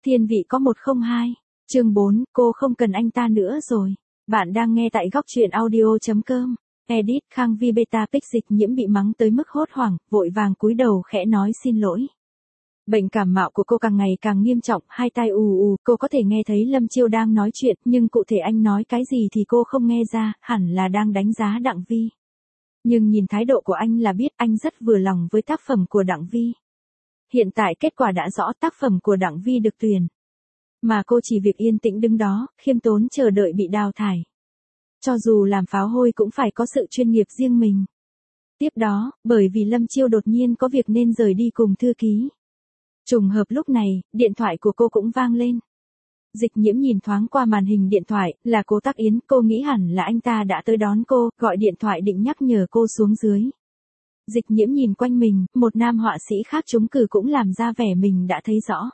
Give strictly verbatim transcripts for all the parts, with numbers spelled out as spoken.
Thiên vị có một không hai. Chương bốn, cô không cần anh ta nữa rồi. Bạn đang nghe tại góc truyện audio chấm com. Edit Khang Vi Beta Pic Dịch Nhiễm bị mắng tới mức hốt hoảng, vội vàng cúi đầu khẽ nói xin lỗi. Bệnh cảm mạo của cô càng ngày càng nghiêm trọng, hai tai ù ù, cô có thể nghe thấy Lâm Chiêu đang nói chuyện, nhưng cụ thể anh nói cái gì thì cô không nghe ra, hẳn là đang đánh giá Đặng Vi. Nhưng nhìn thái độ của anh là biết anh rất vừa lòng với tác phẩm của Đặng Vi. Hiện tại kết quả đã rõ, tác phẩm của Đặng Vi được tuyển. Mà cô chỉ việc yên tĩnh đứng đó, khiêm tốn chờ đợi bị đào thải. Cho dù làm pháo hôi cũng phải có sự chuyên nghiệp riêng mình. Tiếp đó, bởi vì Lâm Chiêu đột nhiên có việc nên rời đi cùng thư ký. Trùng hợp lúc này, điện thoại của cô cũng vang lên. Dịch Nhiễm nhìn thoáng qua màn hình điện thoại, là Cố Tắc Yến, cô nghĩ hẳn là anh ta đã tới đón cô, gọi điện thoại định nhắc nhở cô xuống dưới. Dịch Nhiễm nhìn quanh mình, một nam họa sĩ khác trúng cử cũng làm ra vẻ mình đã thấy rõ.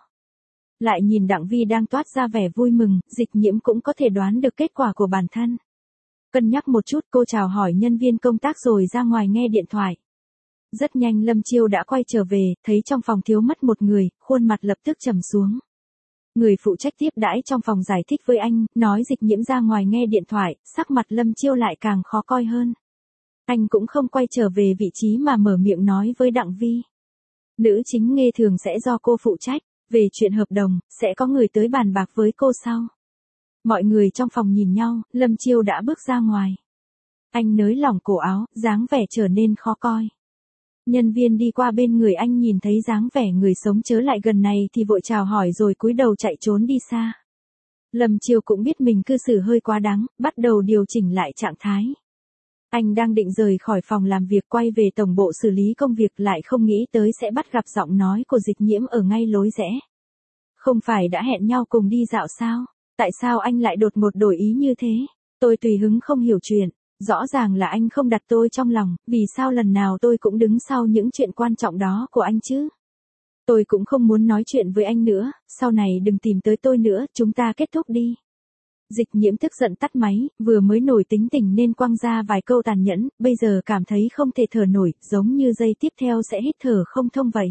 Lại nhìn Đặng Vi đang toát ra vẻ vui mừng, Dịch Nhiễm cũng có thể đoán được kết quả của bản thân. Cân nhắc một chút, cô chào hỏi nhân viên công tác rồi ra ngoài nghe điện thoại. Rất nhanh Lâm Chiêu đã quay trở về, thấy trong phòng thiếu mất một người, khuôn mặt lập tức trầm xuống. Người phụ trách tiếp đãi trong phòng giải thích với anh, nói Dịch Nhiễm ra ngoài nghe điện thoại, sắc mặt Lâm Chiêu lại càng khó coi hơn. Anh cũng không quay trở về vị trí mà mở miệng nói với Đặng Vi. Nữ chính nghe thường sẽ do cô phụ trách, về chuyện hợp đồng, sẽ có người tới bàn bạc với cô sau. Mọi người trong phòng nhìn nhau, Lâm Chiêu đã bước ra ngoài. Anh nới lỏng cổ áo, dáng vẻ trở nên khó coi. Nhân viên đi qua bên người anh nhìn thấy dáng vẻ người sống chớ lại gần này thì vội chào hỏi rồi cúi đầu chạy trốn đi xa. Lâm Chiêu cũng biết mình cư xử hơi quá đáng, bắt đầu điều chỉnh lại trạng thái. Anh đang định rời khỏi phòng làm việc quay về tổng bộ xử lý công việc lại không nghĩ tới sẽ bắt gặp giọng nói của Dịch Nhiễm ở ngay lối rẽ. Không phải đã hẹn nhau cùng đi dạo sao? Tại sao anh lại đột ngột đổi ý như thế? Tôi tùy hứng không hiểu chuyện. Rõ ràng là anh không đặt tôi trong lòng, vì sao lần nào tôi cũng đứng sau những chuyện quan trọng đó của anh chứ? Tôi cũng không muốn nói chuyện với anh nữa, sau này đừng tìm tới tôi nữa, chúng ta kết thúc đi. Dịch Nhiễm tức giận tắt máy, vừa mới nổi tính tình nên quăng ra vài câu tàn nhẫn, bây giờ cảm thấy không thể thở nổi, giống như giây tiếp theo sẽ hít thở không thông vậy.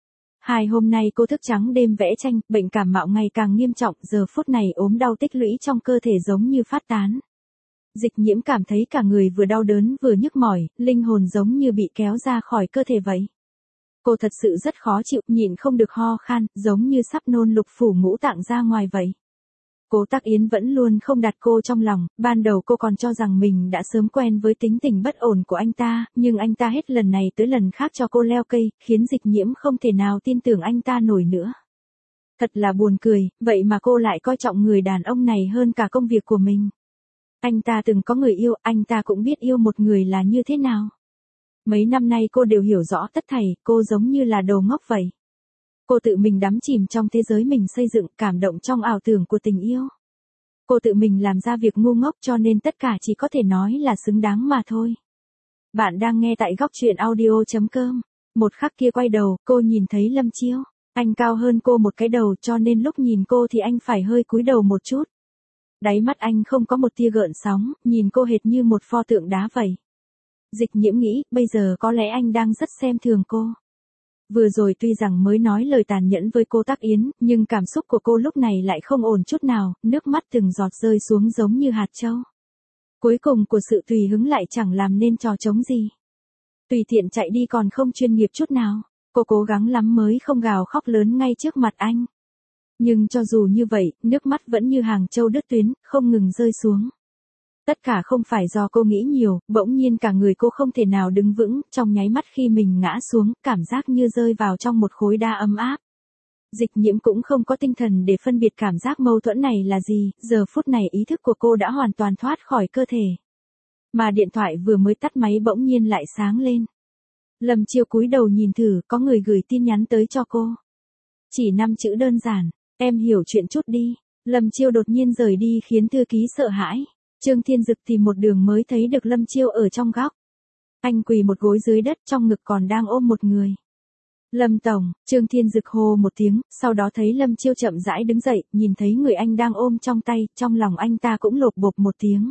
Hai hôm nay cô thức trắng đêm vẽ tranh, bệnh cảm mạo ngày càng nghiêm trọng, giờ phút này ốm đau tích lũy trong cơ thể giống như phát tán. Dịch Nhiễm cảm thấy cả người vừa đau đớn vừa nhức mỏi, linh hồn giống như bị kéo ra khỏi cơ thể vậy. Cô thật sự rất khó chịu, nhịn không được ho khan, giống như sắp nôn lục phủ ngũ tạng ra ngoài vậy. Cố Tắc Yến vẫn luôn không đặt cô trong lòng, ban đầu cô còn cho rằng mình đã sớm quen với tính tình bất ổn của anh ta, nhưng anh ta hết lần này tới lần khác cho cô leo cây, khiến Dịch Nhiễm không thể nào tin tưởng anh ta nổi nữa. Thật là buồn cười, vậy mà cô lại coi trọng người đàn ông này hơn cả công việc của mình. Anh ta từng có người yêu, anh ta cũng biết yêu một người là như thế nào. Mấy năm nay cô đều hiểu rõ tất thảy, cô giống như là đồ ngốc vậy. Cô tự mình đắm chìm trong thế giới mình xây dựng, cảm động trong ảo tưởng của tình yêu. Cô tự mình làm ra việc ngu ngốc cho nên tất cả chỉ có thể nói là xứng đáng mà thôi. Bạn đang nghe tại góc truyện audio chấm com. Một khắc kia quay đầu, cô nhìn thấy Lâm Chiêu. Anh cao hơn cô một cái đầu cho nên lúc nhìn cô thì anh phải hơi cúi đầu một chút. Đáy mắt anh không có một tia gợn sóng, nhìn cô hệt như một pho tượng đá vậy. Dịch Nhiễm nghĩ, bây giờ có lẽ anh đang rất xem thường cô. Vừa rồi tuy rằng mới nói lời tàn nhẫn với cô Tắc Yến, nhưng cảm xúc của cô lúc này lại không ổn chút nào, nước mắt từng giọt rơi xuống giống như hạt châu. Cuối cùng của sự tùy hứng lại chẳng làm nên trò trống gì. Tùy tiện chạy đi còn không chuyên nghiệp chút nào, cô cố gắng lắm mới không gào khóc lớn ngay trước mặt anh. Nhưng cho dù như vậy, nước mắt vẫn như hàng châu đứt tuyến, không ngừng rơi xuống. Tất cả không phải do cô nghĩ nhiều, bỗng nhiên cả người cô không thể nào đứng vững, trong nháy mắt khi mình ngã xuống, cảm giác như rơi vào trong một khối đá ấm áp. Dịch Nhiễm cũng không có tinh thần để phân biệt cảm giác mâu thuẫn này là gì, giờ phút này ý thức của cô đã hoàn toàn thoát khỏi cơ thể. Mà điện thoại vừa mới tắt máy bỗng nhiên lại sáng lên. Lâm Chiêu cúi đầu nhìn thử, có người gửi tin nhắn tới cho cô. Chỉ năm chữ đơn giản, em hiểu chuyện chút đi. Lâm Chiêu đột nhiên rời đi khiến thư ký sợ hãi. Trương Thiên Dực tìm một đường mới thấy được Lâm Chiêu ở trong góc. Anh quỳ một gối dưới đất, trong ngực còn đang ôm một người. Lâm Tổng, Trương Thiên Dực hô một tiếng, sau đó thấy Lâm Chiêu chậm rãi đứng dậy, nhìn thấy người anh đang ôm trong tay, trong lòng anh ta cũng lột bột một tiếng.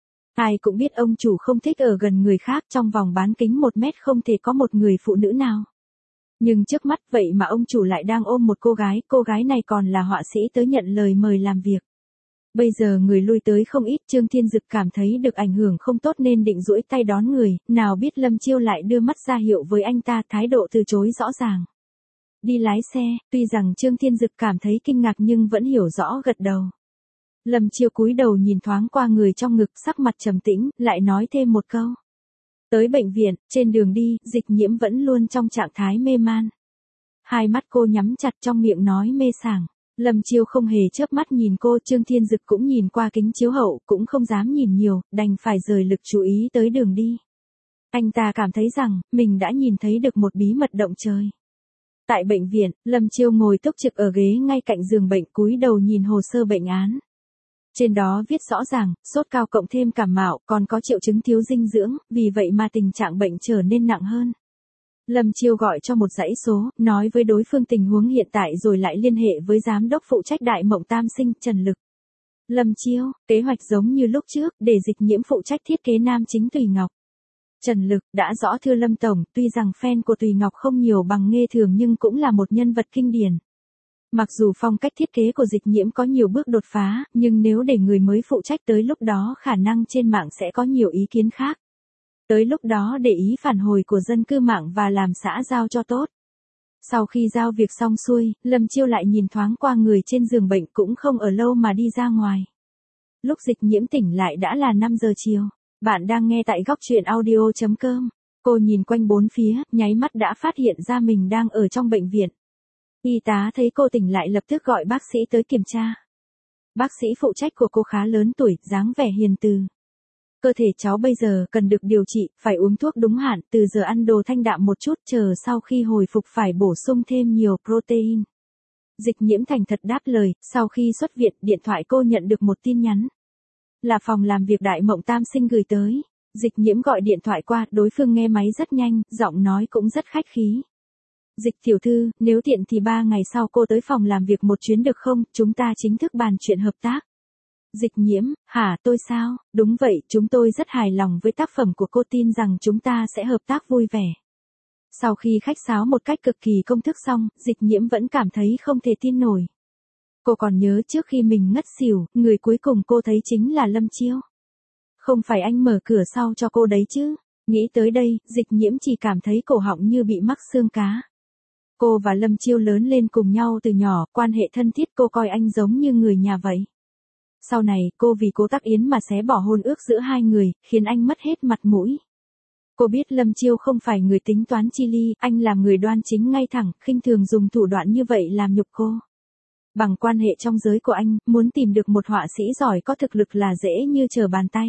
Ai cũng biết ông chủ không thích ở gần người khác, trong vòng bán kính một mét không thể có một người phụ nữ nào. Nhưng trước mắt vậy mà ông chủ lại đang ôm một cô gái, cô gái này còn là họa sĩ tới nhận lời mời làm việc. Bây giờ người lui tới không ít, Trương Thiên Dực cảm thấy được ảnh hưởng không tốt nên định duỗi tay đón người, nào biết Lâm Chiêu lại đưa mắt ra hiệu với anh ta, thái độ từ chối rõ ràng. Đi lái xe, tuy rằng Trương Thiên Dực cảm thấy kinh ngạc nhưng vẫn hiểu rõ gật đầu. Lâm Chiêu cúi đầu nhìn thoáng qua người trong ngực, sắc mặt trầm tĩnh, lại nói thêm một câu. Tới bệnh viện, trên đường đi, Dịch Nhiễm vẫn luôn trong trạng thái mê man. Hai mắt cô nhắm chặt, trong miệng nói mê sảng. Lâm Chiêu không hề chớp mắt nhìn cô, Trương Thiên Dực cũng nhìn qua kính chiếu hậu, cũng không dám nhìn nhiều, đành phải rời lực chú ý tới đường đi. Anh ta cảm thấy rằng, mình đã nhìn thấy được một bí mật động trời. Tại bệnh viện, Lâm Chiêu ngồi túc trực ở ghế ngay cạnh giường bệnh, cúi đầu nhìn hồ sơ bệnh án. Trên đó viết rõ ràng, sốt cao cộng thêm cảm mạo, còn có triệu chứng thiếu dinh dưỡng, vì vậy mà tình trạng bệnh trở nên nặng hơn. Lâm Chiêu gọi cho một dãy số, nói với đối phương tình huống hiện tại rồi lại liên hệ với giám đốc phụ trách Đại Mộng Tam Sinh, Trần Lực. Lâm Chiêu, kế hoạch giống như lúc trước, để Dịch Nhiễm phụ trách thiết kế nam chính Tùy Ngọc. Trần Lực, đã rõ thưa Lâm Tổng, tuy rằng fan của Tùy Ngọc không nhiều bằng Nghê Thường nhưng cũng là một nhân vật kinh điển. Mặc dù phong cách thiết kế của Dịch Nhiễm có nhiều bước đột phá, nhưng nếu để người mới phụ trách tới lúc đó khả năng trên mạng sẽ có nhiều ý kiến khác. Tới lúc đó để ý phản hồi của dân cư mạng và làm xã giao cho tốt. Sau khi giao việc xong xuôi, Lâm Chiêu lại nhìn thoáng qua người trên giường bệnh, cũng không ở lâu mà đi ra ngoài. Lúc Dịch Nhiễm tỉnh lại đã là năm giờ chiều. Bạn đang nghe tại góc truyện audio chấm com. Cô nhìn quanh bốn phía, nháy mắt đã phát hiện ra mình đang ở trong bệnh viện. Y tá thấy cô tỉnh lại lập tức gọi bác sĩ tới kiểm tra. Bác sĩ phụ trách của cô khá lớn tuổi, dáng vẻ hiền từ. Cơ thể cháu bây giờ cần được điều trị, phải uống thuốc đúng hạn, từ giờ ăn đồ thanh đạm một chút, chờ sau khi hồi phục phải bổ sung thêm nhiều protein. Dịch Nhiễm thành thật đáp lời, sau khi xuất viện, điện thoại cô nhận được một tin nhắn. Là phòng làm việc Đại Mộng Tam Sinh gửi tới. Dịch Nhiễm gọi điện thoại qua, đối phương nghe máy rất nhanh, giọng nói cũng rất khách khí. Dịch tiểu thư, nếu tiện thì ba ngày sau cô tới phòng làm việc một chuyến được không, chúng ta chính thức bàn chuyện hợp tác. Dịch Nhiễm, hả, tôi sao? Đúng vậy, chúng tôi rất hài lòng với tác phẩm của cô, tin rằng chúng ta sẽ hợp tác vui vẻ. Sau khi khách sáo một cách cực kỳ công thức xong, Dịch Nhiễm vẫn cảm thấy không thể tin nổi. Cô còn nhớ trước khi mình ngất xỉu, người cuối cùng cô thấy chính là Lâm Chiêu. Không phải anh mở cửa sau cho cô đấy chứ? Nghĩ tới đây, Dịch Nhiễm chỉ cảm thấy cổ họng như bị mắc xương cá. Cô và Lâm Chiêu lớn lên cùng nhau từ nhỏ, quan hệ thân thiết, cô coi anh giống như người nhà vậy. Sau này, cô vì Cố Tắc Yến mà xé bỏ hôn ước giữa hai người, khiến anh mất hết mặt mũi. Cô biết Lâm Chiêu không phải người tính toán chi ly, anh là người đoan chính ngay thẳng, khinh thường dùng thủ đoạn như vậy làm nhục cô. Bằng quan hệ trong giới của anh, muốn tìm được một họa sĩ giỏi có thực lực là dễ như trở bàn tay.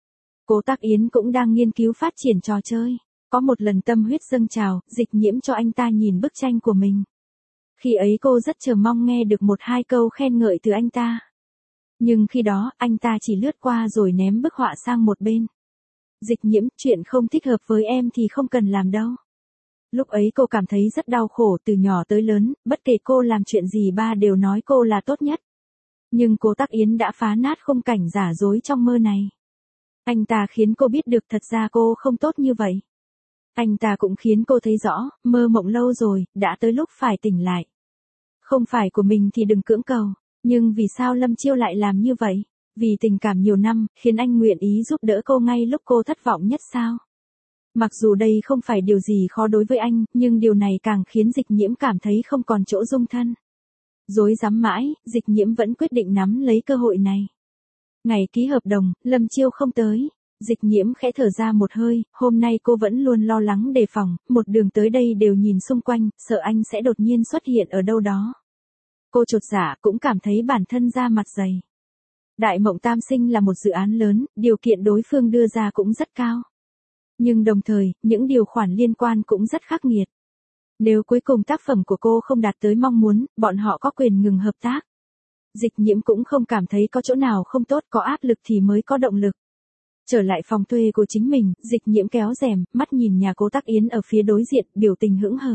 Cố Tắc Yến cũng đang nghiên cứu phát triển trò chơi. Có một lần tâm huyết dâng trào, Dịch Nhiễm cho anh ta nhìn bức tranh của mình. Khi ấy cô rất chờ mong nghe được một hai câu khen ngợi từ anh ta. Nhưng khi đó, anh ta chỉ lướt qua rồi ném bức họa sang một bên. Dịch Nhiễm, chuyện không thích hợp với em thì không cần làm đâu. Lúc ấy cô cảm thấy rất đau khổ, từ nhỏ tới lớn, bất kể cô làm chuyện gì ba đều nói cô là tốt nhất. Nhưng Cố Tắc Yến đã phá nát khung cảnh giả dối trong mơ này. Anh ta khiến cô biết được thật ra cô không tốt như vậy. Anh ta cũng khiến cô thấy rõ, mơ mộng lâu rồi, đã tới lúc phải tỉnh lại. Không phải của mình thì đừng cưỡng cầu. Nhưng vì sao Lâm Chiêu lại làm như vậy? Vì tình cảm nhiều năm, khiến anh nguyện ý giúp đỡ cô ngay lúc cô thất vọng nhất sao? Mặc dù đây không phải điều gì khó đối với anh, nhưng điều này càng khiến Dịch Nhiễm cảm thấy không còn chỗ dung thân. Dối dám mãi, Dịch Nhiễm vẫn quyết định nắm lấy cơ hội này. Ngày ký hợp đồng, Lâm Chiêu không tới. Dịch Nhiễm khẽ thở ra một hơi, hôm nay cô vẫn luôn lo lắng đề phòng, một đường tới đây đều nhìn xung quanh, sợ anh sẽ đột nhiên xuất hiện ở đâu đó. Cô chột dạ, cũng cảm thấy bản thân da mặt dày. Đại Mộng Tam Sinh là một dự án lớn, điều kiện đối phương đưa ra cũng rất cao. Nhưng đồng thời, những điều khoản liên quan cũng rất khắc nghiệt. Nếu cuối cùng tác phẩm của cô không đạt tới mong muốn, bọn họ có quyền ngừng hợp tác. Dịch Nhiễm cũng không cảm thấy có chỗ nào không tốt, có áp lực thì mới có động lực. Trở lại phòng thuê của chính mình, Dịch Nhiễm kéo rèm, mắt nhìn nhà Cố Tắc Yến ở phía đối diện, biểu tình hững hờ.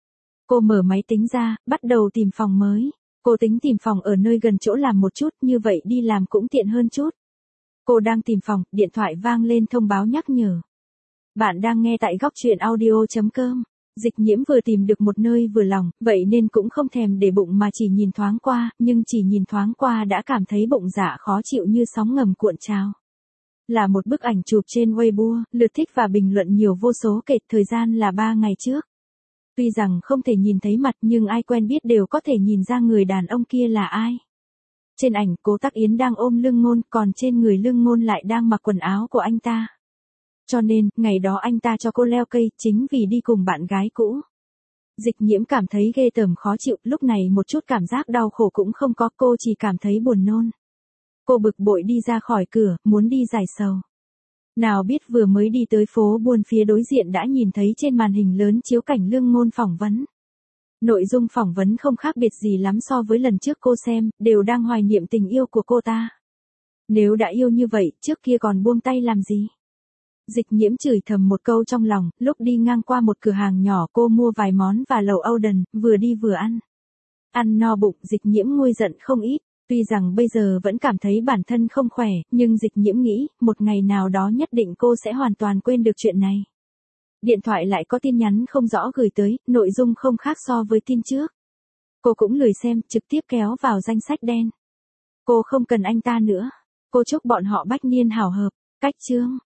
Cô mở máy tính ra, bắt đầu tìm phòng mới. Cô tính tìm phòng ở nơi gần chỗ làm một chút, như vậy đi làm cũng tiện hơn chút. Cô đang tìm phòng, điện thoại vang lên thông báo nhắc nhở. Bạn đang nghe tại góc truyện audio chấm com. Dịch Nhiễm vừa tìm được một nơi vừa lòng, vậy nên cũng không thèm để bụng mà chỉ nhìn thoáng qua, nhưng chỉ nhìn thoáng qua đã cảm thấy bụng dạ khó chịu như sóng ngầm cuộn trào. Là một bức ảnh chụp trên Weibo, lượt thích và bình luận nhiều vô số kể, thời gian là ba ngày trước. Tuy rằng không thể nhìn thấy mặt nhưng ai quen biết đều có thể nhìn ra người đàn ông kia là ai. Trên ảnh, Cố Tắc Yến đang ôm Lương Ngôn, còn trên người Lương Ngôn lại đang mặc quần áo của anh ta. Cho nên, ngày đó anh ta cho cô leo cây chính vì đi cùng bạn gái cũ. Dịch Nhiễm cảm thấy ghê tởm khó chịu, lúc này một chút cảm giác đau khổ cũng không có, cô chỉ cảm thấy buồn nôn. Cô bực bội đi ra khỏi cửa, muốn đi giải sầu. Nào biết vừa mới đi tới phố buôn phía đối diện đã nhìn thấy trên màn hình lớn chiếu cảnh Lương Ngôn phỏng vấn. Nội dung phỏng vấn không khác biệt gì lắm so với lần trước cô xem, đều đang hoài niệm tình yêu của cô ta. Nếu đã yêu như vậy, trước kia còn buông tay làm gì? Dịch Nhiễm chửi thầm một câu trong lòng, lúc đi ngang qua một cửa hàng nhỏ cô mua vài món và lẩu Oden, vừa đi vừa ăn. Ăn no bụng, Dịch Nhiễm nguôi giận không ít. Tuy rằng bây giờ vẫn cảm thấy bản thân không khỏe, nhưng Dịch Nhiễm nghĩ, một ngày nào đó nhất định cô sẽ hoàn toàn quên được chuyện này. Điện thoại lại có tin nhắn không rõ gửi tới, nội dung không khác so với tin trước. Cô cũng lười xem, trực tiếp kéo vào danh sách đen. Cô không cần anh ta nữa. Cô chúc bọn họ bách niên hảo hợp. Cách chương